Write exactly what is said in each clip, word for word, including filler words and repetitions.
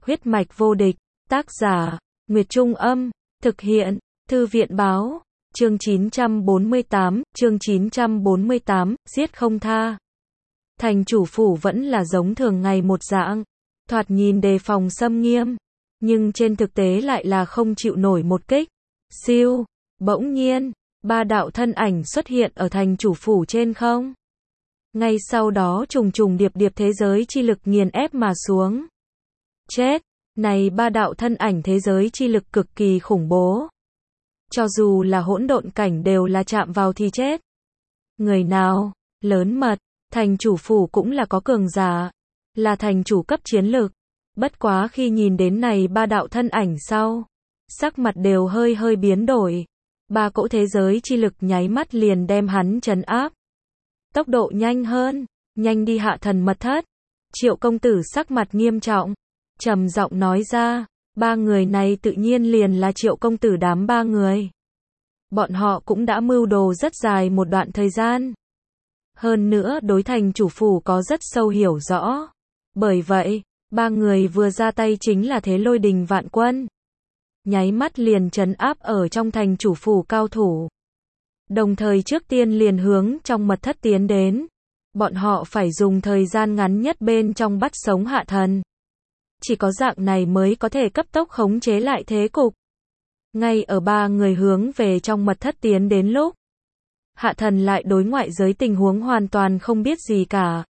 Huyết mạch vô địch, tác giả, Nguyệt Trung Âm, thực hiện, Thư viện Báo, chương chín trăm bốn mươi tám, chương chín trăm bốn mươi tám, giết không tha. Thành chủ phủ vẫn là giống thường ngày một dạng, thoạt nhìn đề phòng xâm nghiêm, nhưng trên thực tế lại là không chịu nổi một kích. Siêu, bỗng nhiên, ba đạo thân ảnh xuất hiện ở thành chủ phủ trên không. Ngay sau đó trùng trùng điệp điệp thế giới chi lực nghiền ép mà xuống. Chết, này ba đạo thân ảnh thế giới chi lực cực kỳ khủng bố. Cho dù là hỗn độn cảnh đều là chạm vào thì chết. Người nào, lớn mật, thành chủ phủ cũng là có cường giả, là thành chủ cấp chiến lực. Bất quá khi nhìn đến này ba đạo thân ảnh sau, sắc mặt đều hơi hơi biến đổi. Ba cỗ thế giới chi lực nháy mắt liền đem hắn trấn áp. Tốc độ nhanh hơn, nhanh đi hạ thần mật thất. Triệu công tử sắc mặt nghiêm trọng, trầm giọng nói ra, ba người này tự nhiên liền là Triệu công tử đám ba người. Bọn họ cũng đã mưu đồ rất dài một đoạn thời gian. Hơn nữa đối thành chủ phủ có rất sâu hiểu rõ. Bởi vậy, ba người vừa ra tay chính là thế lôi đình vạn quân. Nháy mắt liền trấn áp ở trong thành chủ phủ cao thủ. Đồng thời trước tiên liền hướng trong mật thất tiến đến. Bọn họ phải dùng thời gian ngắn nhất bên trong bắt sống hạ thần. Chỉ có dạng này mới có thể cấp tốc khống chế lại thế cục. Ngay ở ba người hướng về trong mật thất tiến đến lúc, hạ thần lại đối ngoại giới tình huống hoàn toàn không biết gì cả.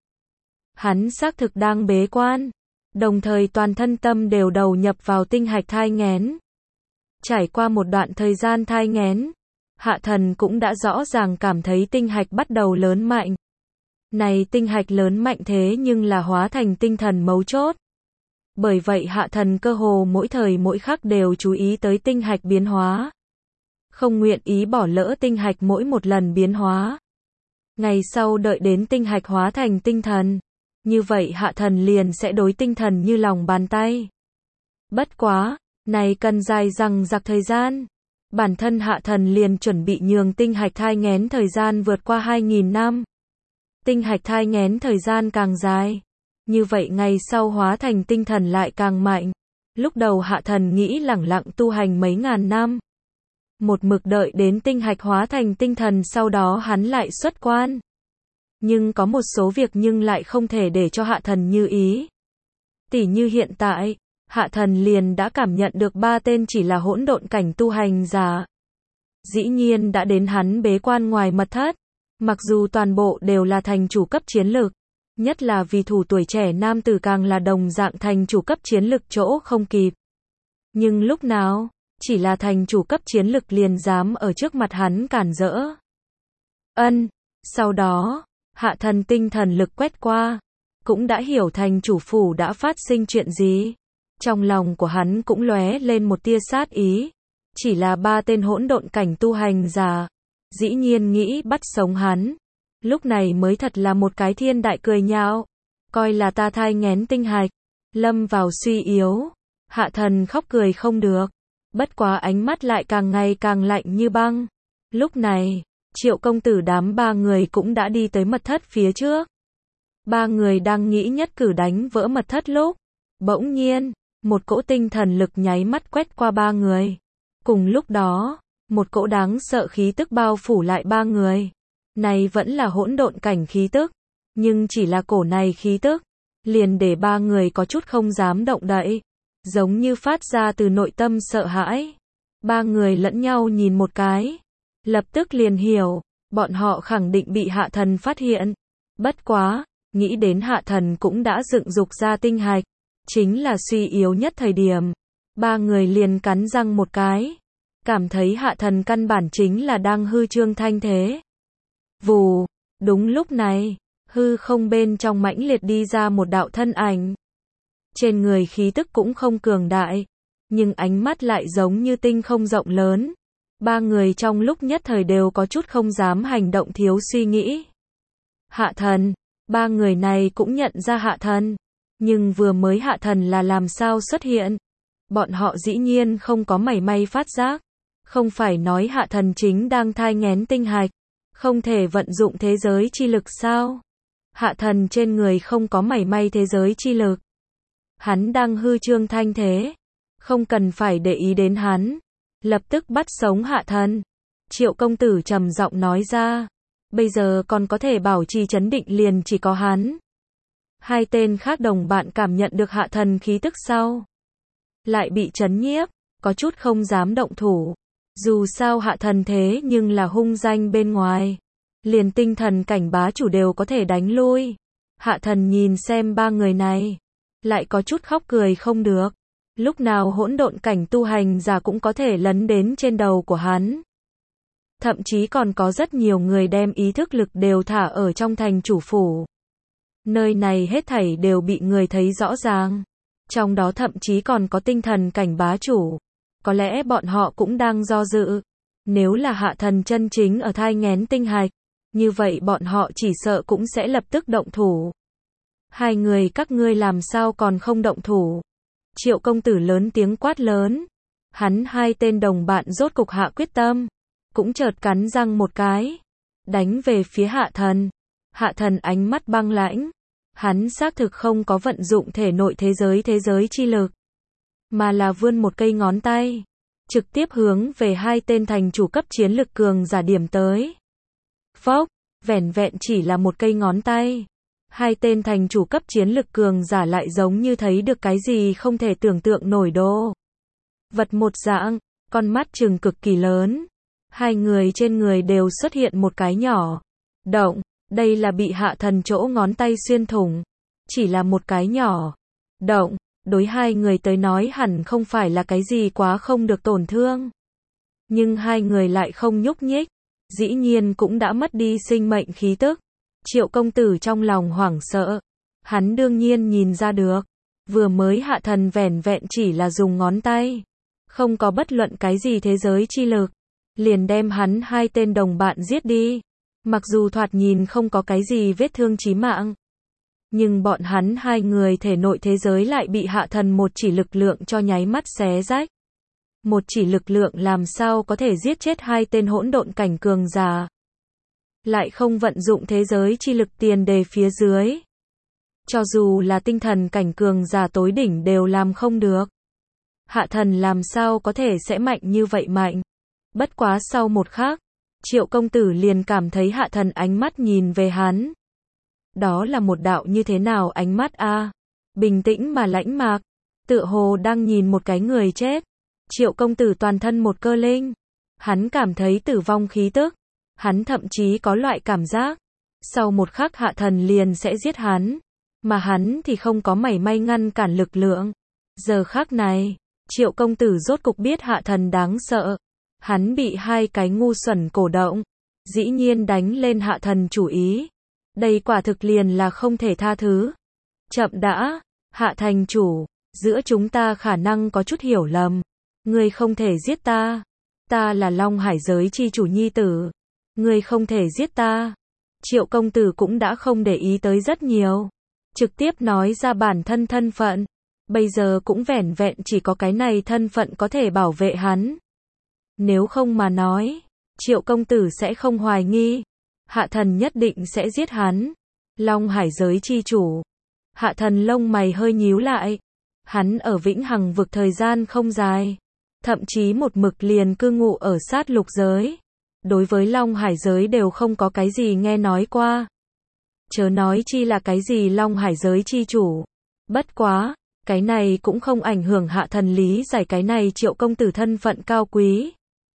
Hắn xác thực đang bế quan, đồng thời toàn thân tâm đều đầu nhập vào tinh hạch thai nghén. Trải qua một đoạn thời gian thai nghén, hạ thần cũng đã rõ ràng cảm thấy tinh hạch bắt đầu lớn mạnh. Này tinh hạch lớn mạnh thế nhưng là hóa thành tinh thần mấu chốt. Bởi vậy hạ thần cơ hồ mỗi thời mỗi khắc đều chú ý tới tinh hạch biến hóa. Không nguyện ý bỏ lỡ tinh hạch mỗi một lần biến hóa. Ngày sau đợi đến tinh hạch hóa thành tinh thần. Như vậy hạ thần liền sẽ đối tinh thần như lòng bàn tay. Bất quá, này cần dài dằng dặc thời gian. Bản thân hạ thần liền chuẩn bị nhường tinh hạch thai nghén thời gian vượt qua hai nghìn năm. Tinh hạch thai nghén thời gian càng dài. Như vậy ngày sau hóa thành tinh thần lại càng mạnh. Lúc đầu hạ thần nghĩ lẳng lặng tu hành mấy ngàn năm. Một mực đợi đến tinh hạch hóa thành tinh thần sau đó hắn lại xuất quan. Nhưng có một số việc nhưng lại không thể để cho hạ thần như ý. Tỉ như hiện tại, hạ thần liền đã cảm nhận được ba tên chỉ là hỗn độn cảnh tu hành giả. Dĩ nhiên đã đến hắn bế quan ngoài mật thất. Mặc dù toàn bộ đều là thành chủ cấp chiến lực. Nhất là vì thủ tuổi trẻ nam tử càng là đồng dạng thành chủ cấp chiến lực chỗ không kịp. Nhưng lúc nào, chỉ là thành chủ cấp chiến lực liền dám ở trước mặt hắn cản rỡ. Ân, sau đó, hạ thần tinh thần lực quét qua, cũng đã hiểu thành chủ phủ đã phát sinh chuyện gì. Trong lòng của hắn cũng lóe lên một tia sát ý. Chỉ là ba tên hỗn độn cảnh tu hành giả, dĩ nhiên nghĩ bắt sống hắn. Lúc này mới thật là một cái thiên đại cười nhạo, coi là ta thai nghén tinh hạch, lâm vào suy yếu. Hạ thần khóc cười không được, bất quá ánh mắt lại càng ngày càng lạnh như băng. Lúc này, Triệu công tử đám ba người cũng đã đi tới mật thất phía trước. Ba người đang nghĩ nhất cử đánh vỡ mật thất lúc, bỗng nhiên, một cỗ tinh thần lực nháy mắt quét qua ba người. Cùng lúc đó, một cỗ đáng sợ khí tức bao phủ lại ba người. Này vẫn là hỗn độn cảnh khí tức, nhưng chỉ là cổ này khí tức, liền để ba người có chút không dám động đậy, giống như phát ra từ nội tâm sợ hãi. Ba người lẫn nhau nhìn một cái, lập tức liền hiểu, bọn họ khẳng định bị hạ thần phát hiện. Bất quá, nghĩ đến hạ thần cũng đã dựng dục ra tinh hạch, chính là suy yếu nhất thời điểm. Ba người liền cắn răng một cái, cảm thấy hạ thần căn bản chính là đang hư trương thanh thế. Vù, đúng lúc này, hư không bên trong mãnh liệt đi ra một đạo thân ảnh. Trên người khí tức cũng không cường đại, nhưng ánh mắt lại giống như tinh không rộng lớn. Ba người trong lúc nhất thời đều có chút không dám hành động thiếu suy nghĩ. Hạ thần, ba người này cũng nhận ra hạ thần, nhưng vừa mới hạ thần là làm sao xuất hiện. Bọn họ dĩ nhiên không có mảy may phát giác, không phải nói hạ thần chính đang thai nghén tinh hạch. Không thể vận dụng thế giới chi lực sao? Hạ thần trên người không có mảy may thế giới chi lực. Hắn đang hư trương thanh thế. Không cần phải để ý đến hắn. Lập tức bắt sống Hạ Thần. Triệu công tử trầm giọng nói ra. Bây giờ còn có thể bảo trì trấn định liền chỉ có hắn. Hai tên khác đồng bạn cảm nhận được Hạ Thần khí tức sau. Lại bị trấn nhiếp, có chút không dám động thủ. Dù sao Hạ Thần thế nhưng là hung danh bên ngoài. Liền tinh thần cảnh bá chủ đều có thể đánh lui. Hạ Thần nhìn xem ba người này. Lại có chút khóc cười không được. Lúc nào hỗn độn cảnh tu hành giả cũng có thể lấn đến trên đầu của hắn. Thậm chí còn có rất nhiều người đem ý thức lực đều thả ở trong thành chủ phủ. Nơi này hết thảy đều bị người thấy rõ ràng. Trong đó thậm chí còn có tinh thần cảnh bá chủ. Có lẽ bọn họ cũng đang do dự. Nếu là Hạ Thần chân chính ở thai nghén tinh hạch, như vậy bọn họ chỉ sợ cũng sẽ lập tức động thủ. Hai người các ngươi làm sao còn không động thủ? Triệu công tử lớn tiếng quát lớn. Hắn hai tên đồng bạn rốt cục hạ quyết tâm. Cũng chợt cắn răng một cái. Đánh về phía Hạ Thần. Hạ Thần ánh mắt băng lãnh. Hắn xác thực không có vận dụng thể nội thế giới thế giới chi lực. Mà là vươn một cây ngón tay. Trực tiếp hướng về hai tên thành chủ cấp chiến lực cường giả điểm tới. Phốc, vẻn vẹn chỉ là một cây ngón tay. Hai tên thành chủ cấp chiến lực cường giả lại giống như thấy được cái gì không thể tưởng tượng nổi đồ. Vật một dạng, con mắt trừng cực kỳ lớn. Hai người trên người đều xuất hiện một cái nhỏ động, đây là bị Hạ Thần chỗ ngón tay xuyên thủng. Chỉ là một cái nhỏ động, đối hai người tới nói hẳn không phải là cái gì quá không được tổn thương. Nhưng hai người lại không nhúc nhích, dĩ nhiên cũng đã mất đi sinh mệnh khí tức. Triệu công tử trong lòng hoảng sợ. Hắn đương nhiên nhìn ra được. Vừa mới Hạ Thần vẻn vẹn chỉ là dùng ngón tay. Không có bất luận cái gì thế giới chi lực. Liền đem hắn hai tên đồng bạn giết đi. Mặc dù thoạt nhìn không có cái gì vết thương chí mạng. Nhưng bọn hắn hai người thể nội thế giới lại bị Hạ Thần một chỉ lực lượng cho nháy mắt xé rách. Một chỉ lực lượng làm sao có thể giết chết hai tên hỗn độn cảnh cường giả. Lại không vận dụng thế giới chi lực tiền đề phía dưới. Cho dù là tinh thần cảnh cường giả tối đỉnh đều làm không được. Hạ Thần làm sao có thể sẽ mạnh như vậy mạnh. Bất quá sau một khắc, Triệu công tử liền cảm thấy Hạ Thần ánh mắt nhìn về hắn. Đó là một đạo như thế nào ánh mắt a? À? Bình tĩnh mà lãnh mạc, tựa hồ đang nhìn một cái người chết. Triệu công tử toàn thân một cơ linh. Hắn cảm thấy tử vong khí tức. Hắn thậm chí có loại cảm giác. Sau một khắc Hạ Thần liền sẽ giết hắn. Mà hắn thì không có mảy may ngăn cản lực lượng. Giờ khắc này, Triệu công tử rốt cục biết Hạ Thần đáng sợ. Hắn bị hai cái ngu xuẩn cổ động. Dĩ nhiên đánh lên Hạ Thần chủ ý. Đây quả thực liền là không thể tha thứ. Chậm đã, Hạ thành chủ, giữa chúng ta khả năng có chút hiểu lầm. Ngươi không thể giết ta. Ta là Long Hải giới chi chủ nhi tử. Ngươi không thể giết ta. Triệu công tử cũng đã không để ý tới rất nhiều. Trực tiếp nói ra bản thân thân phận. Bây giờ cũng vẻn vẹn chỉ có cái này thân phận có thể bảo vệ hắn. Nếu không mà nói, Triệu công tử sẽ không hoài nghi. Hạ Thần nhất định sẽ giết hắn. Long Hải giới chi chủ. Hạ Thần lông mày hơi nhíu lại. Hắn ở Vĩnh Hằng vực thời gian không dài. Thậm chí một mực liền cư ngụ ở sát lục giới. Đối với Long Hải giới đều không có cái gì nghe nói qua. Chớ nói chi là cái gì Long Hải giới chi chủ. Bất quá, cái này cũng không ảnh hưởng Hạ Thần lý giải cái này Triệu công tử thân phận cao quý.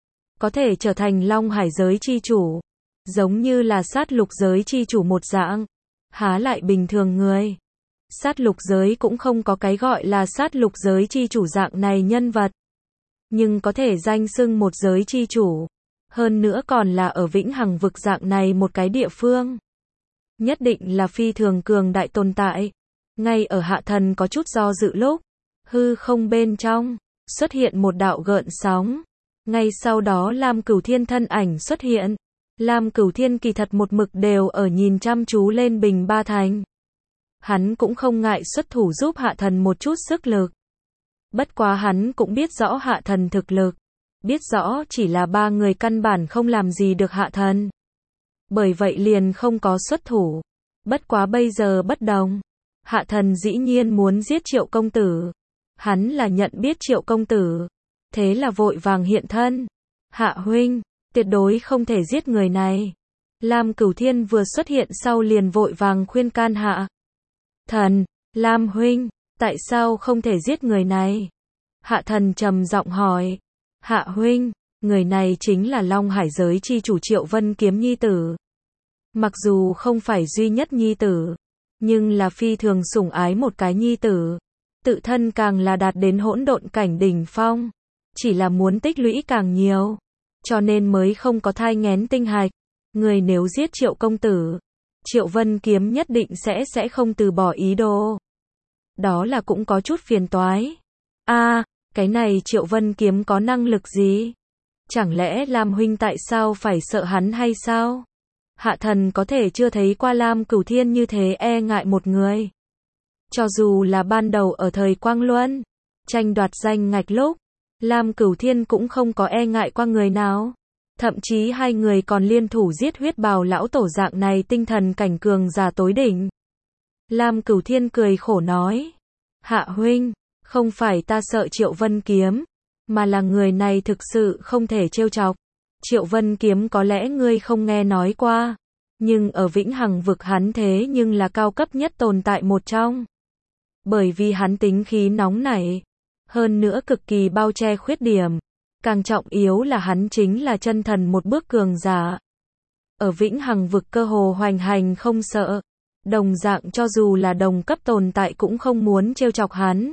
Có thể trở thành Long Hải giới chi chủ. Giống như là sát lục giới chi chủ một dạng. Há lại bình thường người. Sát lục giới cũng không có cái gọi là sát lục giới chi chủ dạng này nhân vật. Nhưng có thể danh xưng một giới chi chủ. Hơn nữa còn là ở Vĩnh Hằng vực dạng này một cái địa phương. Nhất định là phi thường cường đại tồn tại. Ngay ở Hạ Thần có chút do dự lúc. Hư không bên trong. Xuất hiện một đạo gợn sóng. Ngay sau đó Lam Cửu Thiên thân ảnh xuất hiện. Lam Cửu Thiên kỳ thật một mực đều ở nhìn chăm chú lên Bình Ba Thành. Hắn cũng không ngại xuất thủ giúp Hạ Thần một chút sức lực. Bất quá hắn cũng biết rõ Hạ Thần thực lực. Biết rõ chỉ là ba người căn bản không làm gì được Hạ Thần. Bởi vậy liền không có xuất thủ. Bất quá bây giờ bất đồng. Hạ thần dĩ nhiên muốn giết Triệu công tử. Hắn là nhận biết Triệu công tử, thế là vội vàng hiện thân. Hạ huynh, tuyệt đối không thể giết người này. Lam Cửu Thiên vừa xuất hiện sau liền vội vàng khuyên can Hạ thần. Lam huynh, tại sao không thể giết người này? Hạ thần trầm giọng hỏi. Hạ huynh, người này chính là Long Hải giới chi chủ Triệu Vân Kiếm nhi tử. Mặc dù không phải duy nhất nhi tử, nhưng là phi thường sủng ái một cái nhi tử. Tự thân càng là đạt đến hỗn độn cảnh đỉnh phong. Chỉ là muốn tích lũy càng nhiều, cho nên mới không có thai nghén tinh hạch. Người nếu giết Triệu công tử, Triệu Vân Kiếm nhất định sẽ sẽ không từ bỏ ý đồ. Đó là cũng có chút phiền toái. A, à, cái này Triệu Vân Kiếm có năng lực gì? Chẳng lẽ Lam huynh tại sao phải sợ hắn hay sao? Hạ thần có thể chưa thấy qua Lam Cửu Thiên như thế e ngại một người. Cho dù là ban đầu ở thời Quang Luân, tranh đoạt danh ngạch lúc, Lam Cửu Thiên cũng không có e ngại qua người nào. Thậm chí hai người còn liên thủ giết huyết bào lão tổ dạng này tinh thần cảnh cường giả tối đỉnh. Lam Cửu Thiên cười khổ nói. Hạ huynh, không phải ta sợ Triệu Vân Kiếm, mà là người này thực sự không thể trêu chọc. Triệu Vân Kiếm có lẽ ngươi không nghe nói qua, nhưng ở Vĩnh Hằng vực hắn thế nhưng là cao cấp nhất tồn tại một trong. Bởi vì hắn tính khí nóng nảy, hơn nữa cực kỳ bao che khuyết điểm. Càng trọng yếu là hắn chính là chân thần một bước cường giả. Ở Vĩnh Hằng vực cơ hồ hoành hành không sợ. Đồng dạng cho dù là đồng cấp tồn tại cũng không muốn trêu chọc hắn.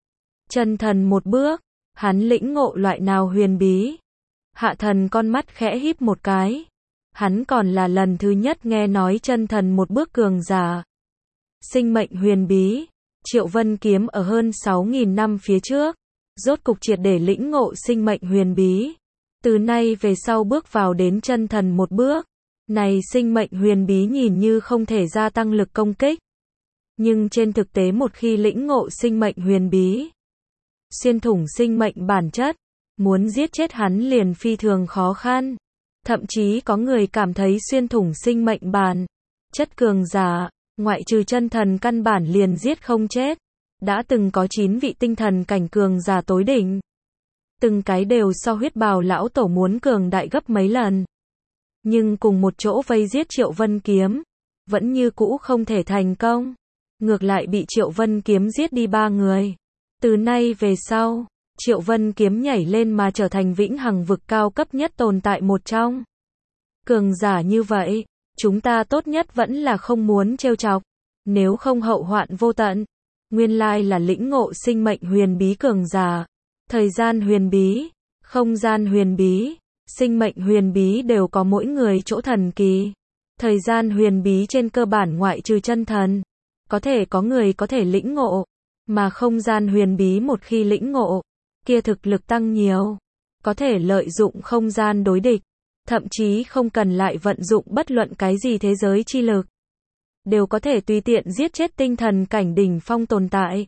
Chân thần một bước, hắn lĩnh ngộ loại nào huyền bí. Hạ thần con mắt khẽ híp một cái. Hắn còn là lần thứ nhất nghe nói chân thần một bước cường giả. Sinh mệnh huyền bí, Triệu Vân Kiếm ở hơn sáu nghìn năm phía trước, rốt cục triệt để lĩnh ngộ sinh mệnh huyền bí. Từ nay về sau bước vào đến chân thần một bước. Này sinh mệnh huyền bí nhìn như không thể gia tăng lực công kích. Nhưng trên thực tế một khi lĩnh ngộ sinh mệnh huyền bí, xuyên thủng sinh mệnh bản chất, muốn giết chết hắn liền phi thường khó khăn. Thậm chí có người cảm thấy xuyên thủng sinh mệnh bản chất cường giả, ngoại trừ chân thần căn bản liền giết không chết. Đã từng có chín vị tinh thần cảnh cường giả tối đỉnh. Từng cái đều so huyết bào lão tổ muốn cường đại gấp mấy lần. Nhưng cùng một chỗ vây giết Triệu Vân Kiếm, vẫn như cũ không thể thành công. Ngược lại bị Triệu Vân Kiếm giết đi ba người. Từ nay về sau, Triệu Vân Kiếm nhảy lên mà trở thành Vĩnh Hằng vực cao cấp nhất tồn tại một trong. Cường giả như vậy, chúng ta tốt nhất vẫn là không muốn trêu chọc, nếu không hậu hoạn vô tận. Nguyên lai là lĩnh ngộ sinh mệnh huyền bí cường giả, thời gian huyền bí, không gian huyền bí, sinh mệnh huyền bí đều có mỗi người chỗ thần kỳ. Thời gian huyền bí trên cơ bản ngoại trừ chân thần, có thể có người có thể lĩnh ngộ, mà không gian huyền bí một khi lĩnh ngộ, kia thực lực tăng nhiều, có thể lợi dụng không gian đối địch, thậm chí không cần lại vận dụng bất luận cái gì thế giới chi lực, đều có thể tùy tiện giết chết tinh thần cảnh đỉnh phong tồn tại.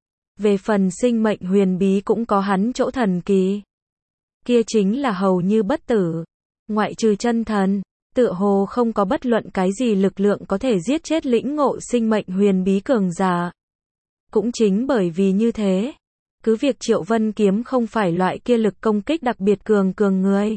Về phần sinh mệnh huyền bí cũng có hắn chỗ thần kỳ, kia chính là hầu như bất tử, ngoại trừ chân thần, tựa hồ không có bất luận cái gì lực lượng có thể giết chết lĩnh ngộ sinh mệnh huyền bí cường giả. Cũng chính bởi vì như thế, cứ việc Triệu Vân Kiếm không phải loại kia lực công kích đặc biệt cường cường người,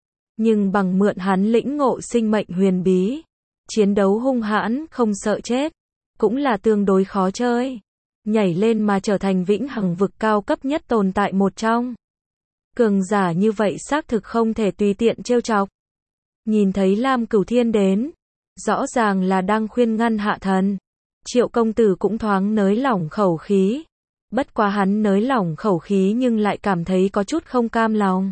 nhưng bằng mượn hắn lĩnh ngộ sinh mệnh huyền bí, chiến đấu hung hãn không sợ chết, cũng là tương đối khó chơi. Nhảy lên mà trở thành Vĩnh Hằng vực cao cấp nhất tồn tại một trong. Cường giả như vậy xác thực không thể tùy tiện trêu chọc. Nhìn thấy Lam Cửu Thiên đến, rõ ràng là đang khuyên ngăn Hạ thần. Triệu công tử cũng thoáng nới lỏng khẩu khí. Bất quá hắn nới lỏng khẩu khí nhưng lại cảm thấy có chút không cam lòng.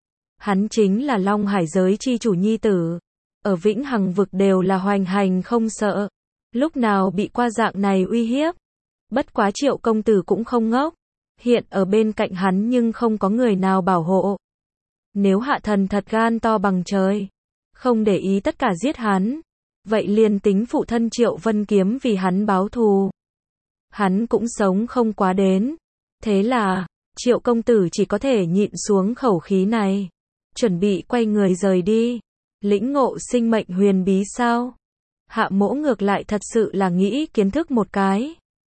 Hắn chính là Long Hải giới chi chủ nhi tử. Ở Vĩnh Hằng vực đều là hoành hành không sợ. Lúc nào bị qua dạng này uy hiếp. Bất quá Triệu công tử cũng không ngốc. Hiện ở bên cạnh hắn nhưng không có người nào bảo hộ. Nếu Hạ thần thật gan to bằng trời, không để ý tất cả giết hắn, vậy liền tính phụ thân Triệu Vân Kiếm vì hắn báo thù, hắn cũng sống không quá đến. Thế là, Triệu công tử chỉ có thể nhịn xuống khẩu khí này, chuẩn bị quay người rời đi. Lĩnh ngộ sinh mệnh huyền bí sao? Hạ mỗ ngược lại thật sự là nghĩ kiến thức một cái.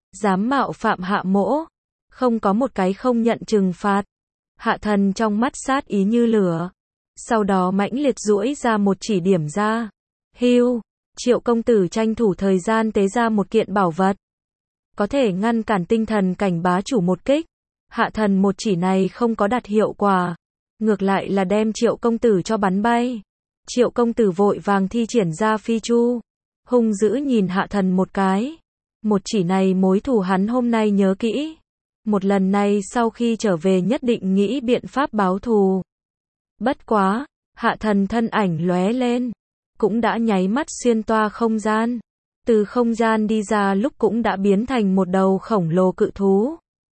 dám mạo phạm hạ mỗ, không có một cái không nhận trừng phạt. Hạ thần trong mắt sát ý như lửa, sau đó mãnh liệt duỗi ra một chỉ điểm ra. Hưu, Triệu công tử tranh thủ thời gian tế ra một kiện bảo vật, có thể ngăn cản tinh thần cảnh bá chủ một kích. Hạ thần một chỉ này không có đạt hiệu quả, ngược lại là đem Triệu công tử cho bắn bay. Triệu công tử vội vàng thi triển ra phi chu, hung dữ nhìn hạ thần một cái. Một chỉ này mối thù hắn hôm nay nhớ kỹ, một lần này sau khi trở về nhất định nghĩ biện pháp báo thù. Bất quá, hạ thần thân ảnh lóe lên, cũng đã nháy mắt xuyên toa không gian. Từ không gian đi ra lúc cũng đã biến thành một đầu khổng lồ cự thú.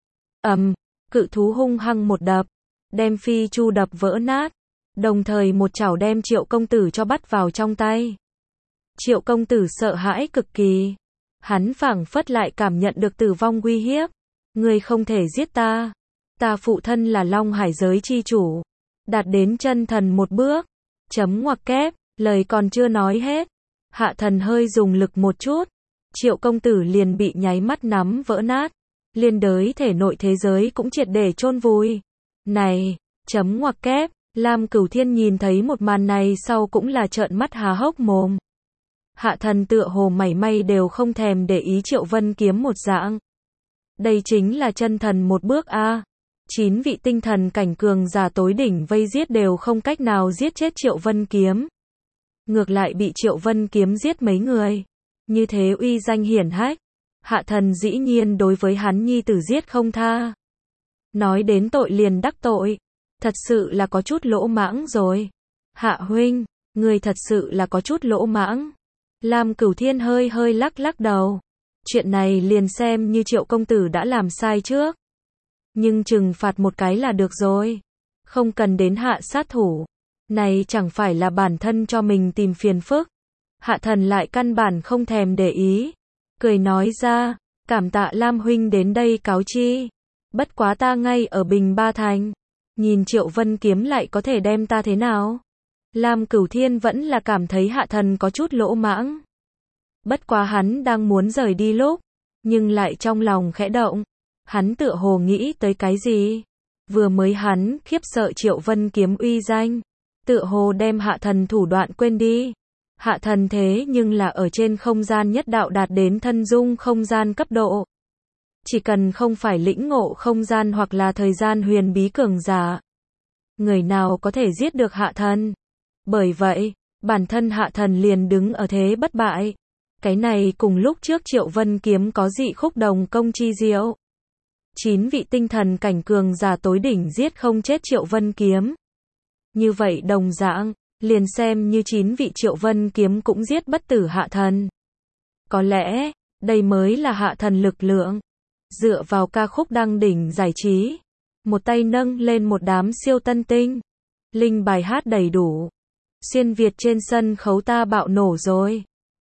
Ầm, cự thú hung hăng một đập, đem phi chu đập vỡ nát, đồng thời một chảo đem Triệu công tử cho bắt vào trong tay. Triệu công tử sợ hãi cực kỳ, hắn phảng phất lại cảm nhận được tử vong uy hiếp. Ngươi không thể giết ta, ta phụ thân là Long Hải giới chi chủ, đạt đến chân thần một bước. Chấm ngoặc kép, lời còn chưa nói hết, hạ thần hơi dùng lực một chút, Triệu công tử liền bị nháy mắt nắm vỡ nát, liên đới thể nội thế giới cũng triệt để chôn vùi. Này, chấm ngoặc kép, Lam Cửu Thiên nhìn thấy một màn này sau cũng là trợn mắt há hốc mồm. Hạ thần tựa hồ mảy may đều không thèm để ý Triệu Vân Kiếm một dạng. Đây chính là chân thần một bước a. Chín vị tinh thần cảnh cường giả tối đỉnh vây giết đều không cách nào giết chết Triệu Vân Kiếm. Ngược lại bị Triệu Vân Kiếm giết mấy người. Như thế uy danh hiển hách, hạ thần dĩ nhiên đối với hắn nhi tử giết không tha. Nói đến tội liền đắc tội, thật sự là có chút lỗ mãng rồi. Hạ huynh, người thật sự là có chút lỗ mãng. Lam Cửu Thiên hơi hơi lắc lắc đầu. Chuyện này liền xem như Triệu công tử đã làm sai trước, nhưng trừng phạt một cái là được rồi, không cần đến hạ sát thủ. Này chẳng phải là bản thân cho mình tìm phiền phức. Hạ thần lại căn bản không thèm để ý, cười nói ra, cảm tạ Lam huynh đến đây cáo chi. Bất quá ta ngay ở Bình Ba Thành, nhìn Triệu Vân Kiếm lại có thể đem ta thế nào? Lam Cửu Thiên vẫn là cảm thấy hạ thần có chút lỗ mãng. Bất quá hắn đang muốn rời đi lúc, nhưng lại trong lòng khẽ động. Hắn tựa hồ nghĩ tới cái gì? Vừa mới hắn khiếp sợ Triệu Vân Kiếm uy danh, tựa hồ đem hạ thần thủ đoạn quên đi. Hạ thần thế nhưng là ở trên không gian nhất đạo đạt đến thân dung không gian cấp độ. Chỉ cần không phải lĩnh ngộ không gian hoặc là thời gian huyền bí cường giả, người nào có thể giết được hạ thần. Bởi vậy, bản thân hạ thần liền đứng ở thế bất bại. Cái này cùng lúc trước Triệu Vân Kiếm có dị khúc đồng công chi diệu. Chín vị tinh thần cảnh cường giả tối đỉnh giết không chết Triệu Vân Kiếm. Như vậy đồng dạng, liền xem như chín vị Triệu Vân Kiếm cũng giết bất tử hạ thần. Có lẽ, đây mới là hạ thần lực lượng. Dựa vào ca khúc đăng đỉnh giải trí, một tay nâng lên một đám siêu tân tinh, linh bài hát đầy đủ. Xuyên Việt trên sân khấu ta bạo nổ rồi.